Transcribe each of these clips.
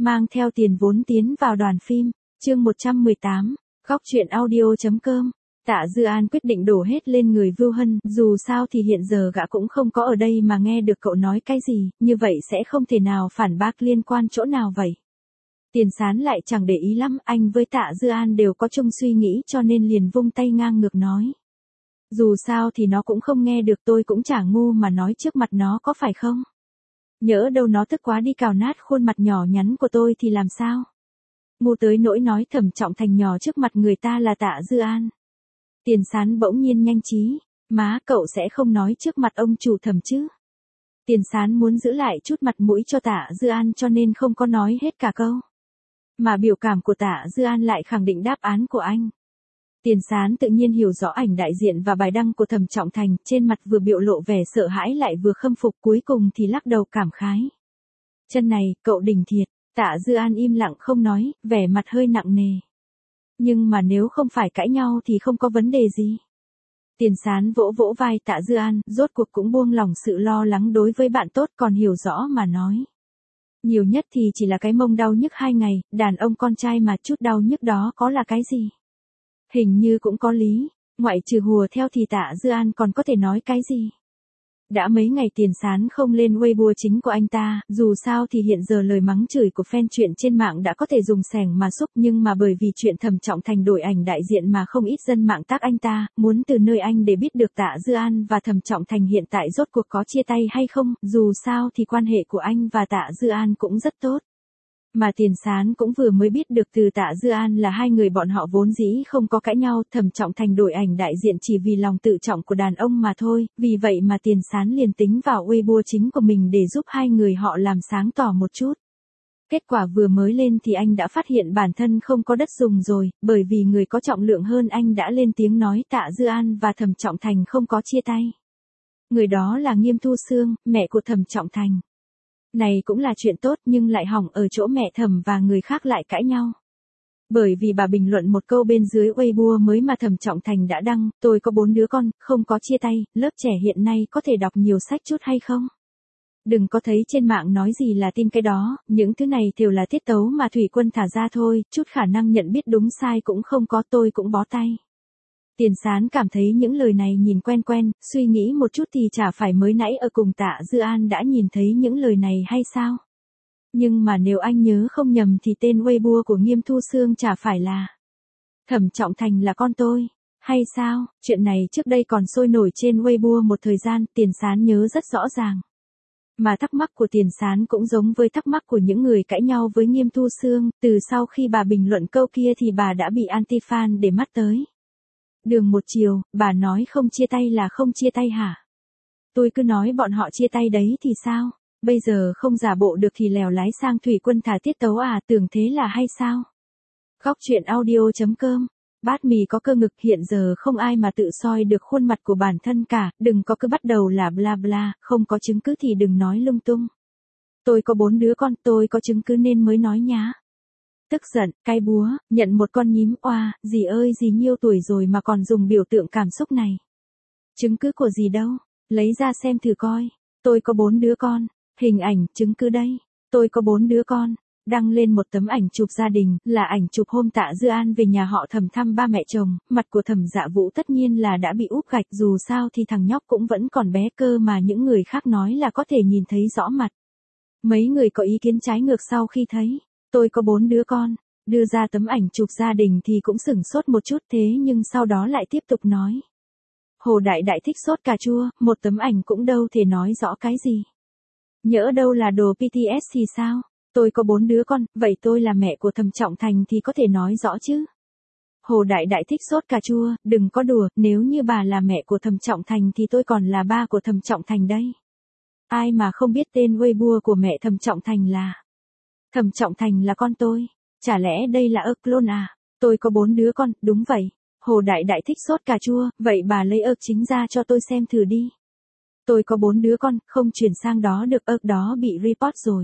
Mang theo tiền vốn tiến vào đoàn phim, chương 118, góc truyện audio.com. Tạ Dư An quyết định đổ hết lên người Vưu Hân, dù sao thì hiện giờ gã cũng không có ở đây mà nghe được cậu nói cái gì, như vậy sẽ không thể nào phản bác liên quan chỗ nào vậy. Tiền Sán lại chẳng để ý lắm, anh với Tạ Dư An đều có chung suy nghĩ cho nên liền vung tay ngang ngược nói. Dù sao thì nó cũng không nghe được, tôi cũng chả ngu mà nói trước mặt nó có phải không? Nhỡ đâu nó tức quá đi cào nát khuôn mặt nhỏ nhắn của tôi thì làm sao? Ngu tới nỗi nói Thẩm Trọng Thành nhỏ trước mặt người ta là Tạ Dư An. Tiền Sán bỗng nhiên nhanh trí, má cậu sẽ không nói trước mặt ông chủ Thẩm chứ? Tiền Sán muốn giữ lại chút mặt mũi cho Tạ Dư An cho nên không có nói hết cả câu. Mà biểu cảm của Tạ Dư An lại khẳng định đáp án của anh. Tiền Sán tự nhiên hiểu rõ ảnh đại diện và bài đăng của Thẩm Trọng Thành, trên mặt vừa biểu lộ vẻ sợ hãi lại vừa khâm phục, cuối cùng thì lắc đầu cảm khái. Chân này, cậu đỉnh thiệt. Tạ Dư An im lặng không nói, vẻ mặt hơi nặng nề. Nhưng mà nếu không phải cãi nhau thì không có vấn đề gì. Tiền Sán vỗ vỗ vai Tạ Dư An, rốt cuộc cũng buông lòng sự lo lắng đối với bạn tốt, còn hiểu rõ mà nói. Nhiều nhất thì chỉ là cái mông đau nhức 2 ngày, đàn ông con trai mà chút đau nhức đó có là cái gì? Hình như cũng có lý, ngoại trừ hùa theo thì Tạ Dư An còn có thể nói cái gì? Đã mấy ngày Tiền Sán không lên Weibo chính của anh ta, dù sao thì hiện giờ lời mắng chửi của fan chuyện trên mạng đã có thể dùng sẻng mà xúc, nhưng mà bởi vì chuyện Thẩm Trọng Thành đổi ảnh đại diện mà không ít dân mạng tác anh ta, muốn từ nơi anh để biết được Tạ Dư An và Thẩm Trọng Thành hiện tại rốt cuộc có chia tay hay không, dù sao thì quan hệ của anh và Tạ Dư An cũng rất tốt. Mà Tiền Sán cũng vừa mới biết được từ Tạ Dư An là hai người bọn họ vốn dĩ không có cãi nhau, Thẩm Trọng Thành đổi ảnh đại diện chỉ vì lòng tự trọng của đàn ông mà thôi, vì vậy mà Tiền Sán liền tính vào Weibo chính của mình để giúp hai người họ làm sáng tỏ một chút. Kết quả vừa mới lên thì anh đã phát hiện bản thân không có đất dùng rồi, bởi vì người có trọng lượng hơn anh đã lên tiếng nói Tạ Dư An và Thẩm Trọng Thành không có chia tay. Người đó là Nghiêm Thu Sương, mẹ của Thẩm Trọng Thành. Này cũng là chuyện tốt nhưng lại hỏng ở chỗ mẹ Thẩm và người khác lại cãi nhau. Bởi vì bà bình luận một câu bên dưới Weibo mới mà Thẩm Trọng Thành đã đăng, tôi có 4 đứa con, không có chia tay, lớp trẻ hiện nay có thể đọc nhiều sách chút hay không? Đừng có thấy trên mạng nói gì là tin cái đó, những thứ này đều là tiết tấu mà Thủy Quân thả ra thôi, chút khả năng nhận biết đúng sai cũng không có, tôi cũng bó tay. Tiền Sán cảm thấy những lời này nhìn quen quen, suy nghĩ một chút thì chả phải mới nãy ở cùng Tạ Dư An đã nhìn thấy những lời này hay sao? Nhưng mà nếu anh nhớ không nhầm thì tên Weibo của Nghiêm Thu Sương chả phải là Thẩm Trọng Thành là con tôi, hay sao? Chuyện này trước đây còn sôi nổi trên Weibo một thời gian, Tiền Sán nhớ rất rõ ràng. Mà thắc mắc của Tiền Sán cũng giống với thắc mắc của những người cãi nhau với Nghiêm Thu Sương, từ sau khi bà bình luận câu kia thì bà đã bị anti-fan để mắt tới. Đường một chiều, bà nói không chia tay là không chia tay hả? Tôi cứ nói bọn họ chia tay đấy thì sao? Bây giờ không giả bộ được thì lèo lái sang Thủy Quân thả tiết tấu à, tưởng thế là hay sao? Góc truyện audio.com. Bát mì có cơ ngực, hiện giờ không ai mà tự soi được khuôn mặt của bản thân cả, đừng có cứ bắt đầu là bla bla, không có chứng cứ thì đừng nói lung tung. Tôi có 4 đứa con, tôi có chứng cứ nên mới nói nhá. Tức giận, cay búa, nhận một con nhím, oa, dì ơi dì nhiêu tuổi rồi mà còn dùng biểu tượng cảm xúc này. Chứng cứ của dì đâu, lấy ra xem thử coi. Tôi có 4 đứa con, hình ảnh, chứng cứ đây. Tôi có 4 đứa con, đăng lên một tấm ảnh chụp gia đình, là ảnh chụp hôm Tạ Dư An về nhà họ Thẩm thăm ba mẹ chồng, mặt của Thẩm Dạ Vũ tất nhiên là đã bị úp gạch, dù sao thì thằng nhóc cũng vẫn còn bé cơ mà những người khác nói là có thể nhìn thấy rõ mặt. Mấy người có ý kiến trái ngược sau khi thấy tôi có 4 đứa con, đưa ra tấm ảnh chụp gia đình thì cũng sửng sốt một chút, thế nhưng sau đó lại tiếp tục nói. Hồ Đại Đại thích sốt cà chua, một tấm ảnh cũng đâu thể nói rõ cái gì. Nhỡ đâu là đồ BTS thì sao? Tôi có 4 đứa con, vậy tôi là mẹ của Thẩm Trọng Thành thì có thể nói rõ chứ. Hồ Đại Đại thích sốt cà chua, đừng có đùa, nếu như bà là mẹ của Thẩm Trọng Thành thì tôi còn là ba của Thẩm Trọng Thành đây. Ai mà không biết tên Weibo của mẹ Thẩm Trọng Thành là Thẩm Trọng Thành là con tôi, chả lẽ đây là clone à? Tôi có 4 đứa con, đúng vậy. Hồ Đại Đại thích sốt cà chua, vậy bà lấy chính ra cho tôi xem thử đi. Tôi có 4 đứa con, không chuyển sang đó được, đó bị report rồi.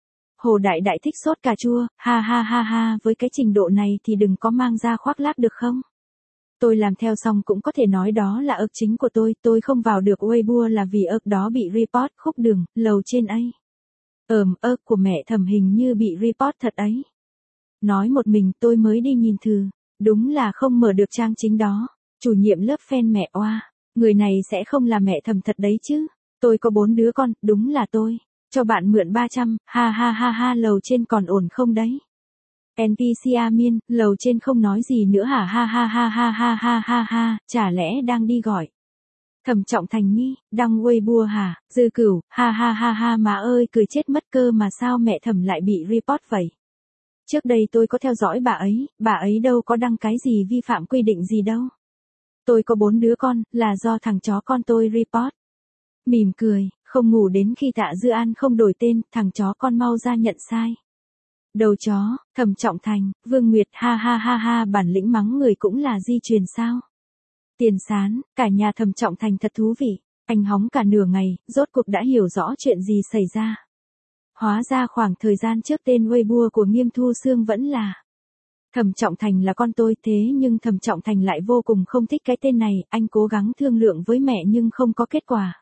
Hồ Đại Đại thích sốt cà chua, ha ha ha ha, với cái trình độ này thì đừng có mang ra khoác lác được không? Tôi làm theo xong cũng có thể nói đó là chính của tôi không vào được Weibo là vì đó bị report, khúc đường, lầu trên A. Của mẹ Thẩm hình như bị report thật ấy. Nói một mình tôi mới đi nhìn thử, đúng là không mở được trang chính đó. Chủ nhiệm lớp fan mẹ oa, người này sẽ không là mẹ Thẩm thật đấy chứ. Tôi có 4 đứa con, đúng là tôi. Cho bạn mượn 300, ha ha ha ha, lầu trên còn ổn không đấy? NPC Amin, lầu trên không nói gì nữa hả, ha ha ha ha ha ha ha ha, chả lẽ đang đi gọi Thẩm Trọng Thành Nhi, đăng Weibo hả, Dư Cửu, ha ha ha ha, má ơi cười chết mất cơ, mà sao mẹ Thẩm lại bị report vậy? Trước đây tôi có theo dõi bà ấy đâu có đăng cái gì vi phạm quy định gì đâu. Tôi có 4 đứa con, là do thằng chó con tôi report. Mỉm cười, không ngủ đến khi Tạ Dư An không đổi tên, thằng chó con mau ra nhận sai. Đầu chó, Thẩm Trọng Thành, Vương Nguyệt, ha ha ha ha, bản lĩnh mắng người cũng là di truyền sao? Tiền Sán, cả nhà Thẩm Trọng Thành thật thú vị, anh hóng cả nửa ngày, rốt cuộc đã hiểu rõ chuyện gì xảy ra. Hóa ra khoảng thời gian trước tên Weibo của Nghiêm Thu Sương vẫn là Thẩm Trọng Thành là con tôi, thế nhưng Thẩm Trọng Thành lại vô cùng không thích cái tên này, anh cố gắng thương lượng với mẹ nhưng không có kết quả.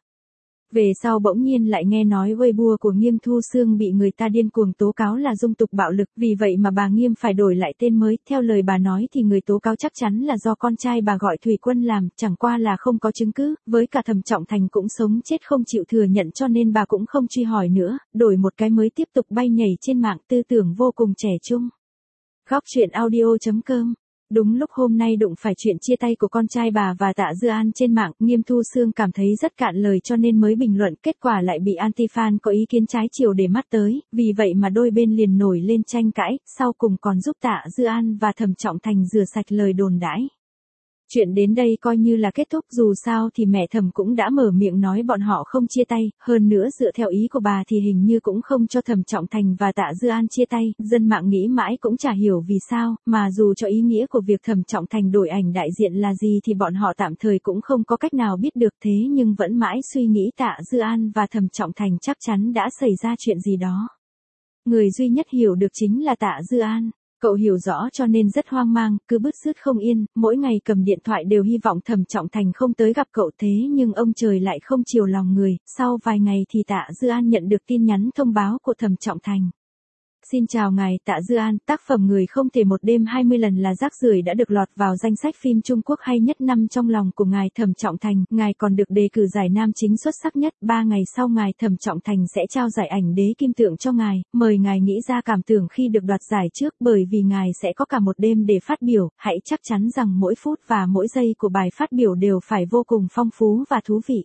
Về sau bỗng nhiên lại nghe nói Weibo của Nghiêm Thu Sương bị người ta điên cuồng tố cáo là dung tục bạo lực, vì vậy mà bà Nghiêm phải đổi lại tên mới, theo lời bà nói thì người tố cáo chắc chắn là do con trai bà gọi Thủy Quân làm, chẳng qua là không có chứng cứ, với cả Thẩm Trọng Thành cũng sống chết không chịu thừa nhận cho nên bà cũng không truy hỏi nữa, đổi một cái mới tiếp tục bay nhảy trên mạng, tư tưởng vô cùng trẻ trung. Góc truyện audio.com. Đúng lúc hôm nay đụng phải chuyện chia tay của con trai bà và Tạ Dư An trên mạng, Nghiêm Thu Sương cảm thấy rất cạn lời cho nên mới bình luận, kết quả lại bị anti-fan có ý kiến trái chiều để mắt tới, vì vậy mà đôi bên liền nổi lên tranh cãi, sau cùng còn giúp Tạ Dư An và Thẩm Trọng Thành rửa sạch lời đồn đãi. Chuyện đến đây coi như là kết thúc, dù sao thì mẹ Thẩm cũng đã mở miệng nói bọn họ không chia tay, hơn nữa dựa theo ý của bà thì hình như cũng không cho Thẩm Trọng Thành và Tạ Dư An chia tay, dân mạng nghĩ mãi cũng chả hiểu vì sao, mà dù cho ý nghĩa của việc Thẩm Trọng Thành đổi ảnh đại diện là gì thì bọn họ tạm thời cũng không có cách nào biết được, thế nhưng vẫn mãi suy nghĩ Tạ Dư An và Thẩm Trọng Thành chắc chắn đã xảy ra chuyện gì đó. Người duy nhất hiểu được chính là Tạ Dư An. Cậu hiểu rõ cho nên rất hoang mang, cứ bứt rứt không yên, mỗi ngày cầm điện thoại đều hy vọng Thẩm Trọng Thành không tới gặp cậu, thế nhưng ông trời lại không chiều lòng người, sau vài ngày thì Tạ Dư An nhận được tin nhắn thông báo của Thẩm Trọng Thành. Xin chào ngài Tạ Dư An, tác phẩm Người không thể một đêm 20 lần là rác rưởi đã được lọt vào danh sách phim Trung Quốc hay nhất năm trong lòng của ngài Thẩm Trọng Thành, ngài còn được đề cử giải nam chính xuất sắc nhất, 3 ngày sau ngài Thẩm Trọng Thành sẽ trao giải ảnh đế kim tượng cho ngài, mời ngài nghĩ ra cảm tưởng khi được đoạt giải trước, bởi vì ngài sẽ có cả một đêm để phát biểu, hãy chắc chắn rằng mỗi phút và mỗi giây của bài phát biểu đều phải vô cùng phong phú và thú vị.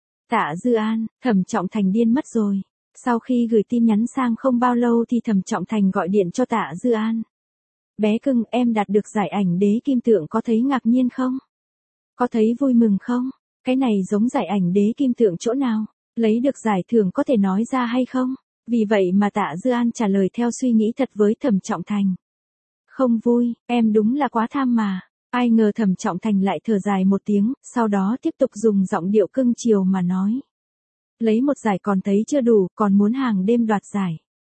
Tạ Dư An, Thẩm Trọng Thành điên mất rồi. Sau khi gửi tin nhắn sang không bao lâu thì Thẩm Trọng Thành gọi điện cho Tạ Dư An. Bé cưng, em đạt được giải ảnh đế kim tượng, có thấy ngạc nhiên không? Có thấy vui mừng không? Cái này giống giải ảnh đế kim tượng chỗ nào? Lấy được giải thưởng có thể nói ra hay không? Vì vậy mà Tạ Dư An trả lời theo suy nghĩ thật với Thẩm Trọng Thành. Không vui, em đúng là quá tham mà. Ai ngờ Thẩm Trọng Thành lại thở dài một tiếng, sau đó tiếp tục dùng giọng điệu cưng chiều mà nói. Lấy một giải còn thấy chưa đủ, còn muốn hàng đêm đoạt giải.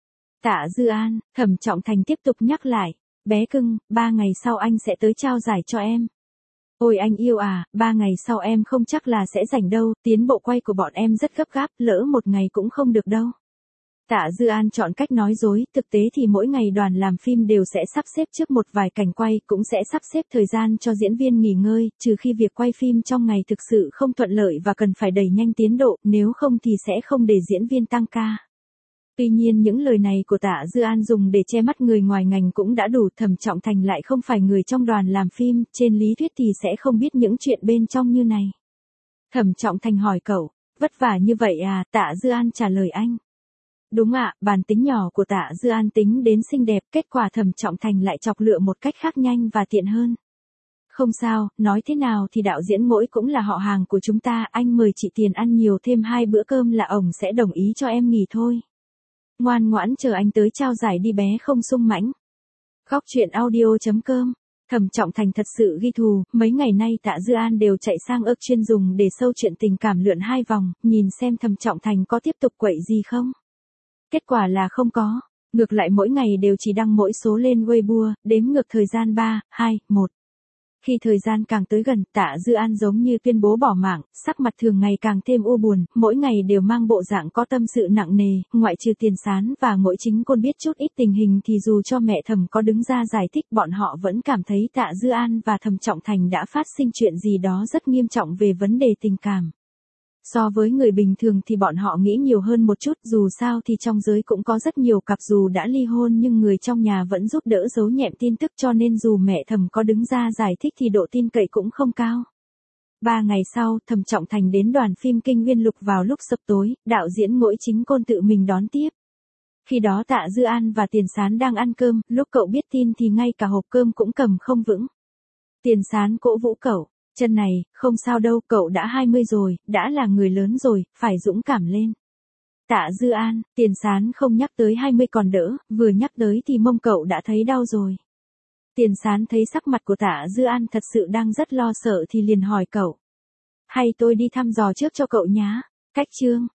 Tạ Dư An, Thẩm Trọng Thành tiếp tục nhắc lại. Bé cưng, 3 ngày sau anh sẽ tới trao giải cho em. Ôi anh yêu à, 3 ngày sau em không chắc là sẽ rảnh đâu, tiến bộ quay của bọn em rất gấp gáp, lỡ một ngày cũng không được đâu. Tạ Dư An chọn cách nói dối, thực tế thì mỗi ngày đoàn làm phim đều sẽ sắp xếp trước một vài cảnh quay, cũng sẽ sắp xếp thời gian cho diễn viên nghỉ ngơi, trừ khi việc quay phim trong ngày thực sự không thuận lợi và cần phải đẩy nhanh tiến độ, nếu không thì sẽ không để diễn viên tăng ca. Tuy nhiên những lời này của Tạ Dư An dùng để che mắt người ngoài ngành cũng đã đủ, Thẩm Trọng Thành lại không phải người trong đoàn làm phim, trên lý thuyết thì sẽ không biết những chuyện bên trong như này. Thẩm Trọng Thành hỏi cậu, vất vả như vậy à? Tạ Dư An trả lời anh. Đúng ạ, bản tính nhỏ của Tạ Dư An tính đến xinh đẹp, kết quả Thẩm Trọng Thành lại chọc lựa một cách khác nhanh và tiện hơn. Không sao, nói thế nào thì đạo diễn Mỗi cũng là họ hàng của chúng ta, anh mời chị tiền ăn nhiều thêm 2 bữa cơm là ổng sẽ đồng ý cho em nghỉ thôi. Ngoan ngoãn chờ anh tới trao giải đi bé không sung mãnh. Góc truyện audio.com. Thẩm Trọng Thành thật sự ghi thù, mấy ngày nay Tạ Dư An đều chạy sang ức chuyên dùng để sâu chuyện tình cảm lượn 2 vòng, nhìn xem Thẩm Trọng Thành có tiếp tục quậy gì không. Kết quả là không có, ngược lại mỗi ngày đều chỉ đăng mỗi số lên Weibo, đếm ngược thời gian 3, 2, 1. Khi thời gian càng tới gần, Tạ Dư An giống như tuyên bố bỏ mạng, sắc mặt thường ngày càng thêm u buồn, mỗi ngày đều mang bộ dạng có tâm sự nặng nề, ngoại trừ Tiền Sán và Ngụy Chính Côn biết chút ít tình hình thì dù cho mẹ Thẩm có đứng ra giải thích bọn họ vẫn cảm thấy Tạ Dư An và Thẩm Trọng Thành đã phát sinh chuyện gì đó rất nghiêm trọng về vấn đề tình cảm. So với người bình thường thì bọn họ nghĩ nhiều hơn một chút, dù sao thì trong giới cũng có rất nhiều cặp dù đã ly hôn nhưng người trong nhà vẫn giúp đỡ giấu nhẹm tin tức cho nên dù mẹ Thẩm có đứng ra giải thích thì độ tin cậy cũng không cao. 3 ngày sau, Thẩm Trọng Thành đến đoàn phim Kinh Nguyên Lục vào lúc sập tối, đạo diễn Ngụy Chính Côn tự mình đón tiếp. Khi đó Tạ Dư An và Tiền Sán đang ăn cơm, lúc cậu biết tin thì ngay cả hộp cơm cũng cầm không vững. Tiền Sán cổ vũ cậu. Chân này, không sao đâu, cậu đã 20 rồi, đã là người lớn rồi, phải dũng cảm lên. Tạ Dư An, Tiền Sán không nhắc tới 20 còn đỡ, vừa nhắc tới thì mông cậu đã thấy đau rồi. Tiền Sán thấy sắc mặt của Tạ Dư An thật sự đang rất lo sợ thì liền hỏi cậu. Hay tôi đi thăm dò trước cho cậu nhá. Cách chương.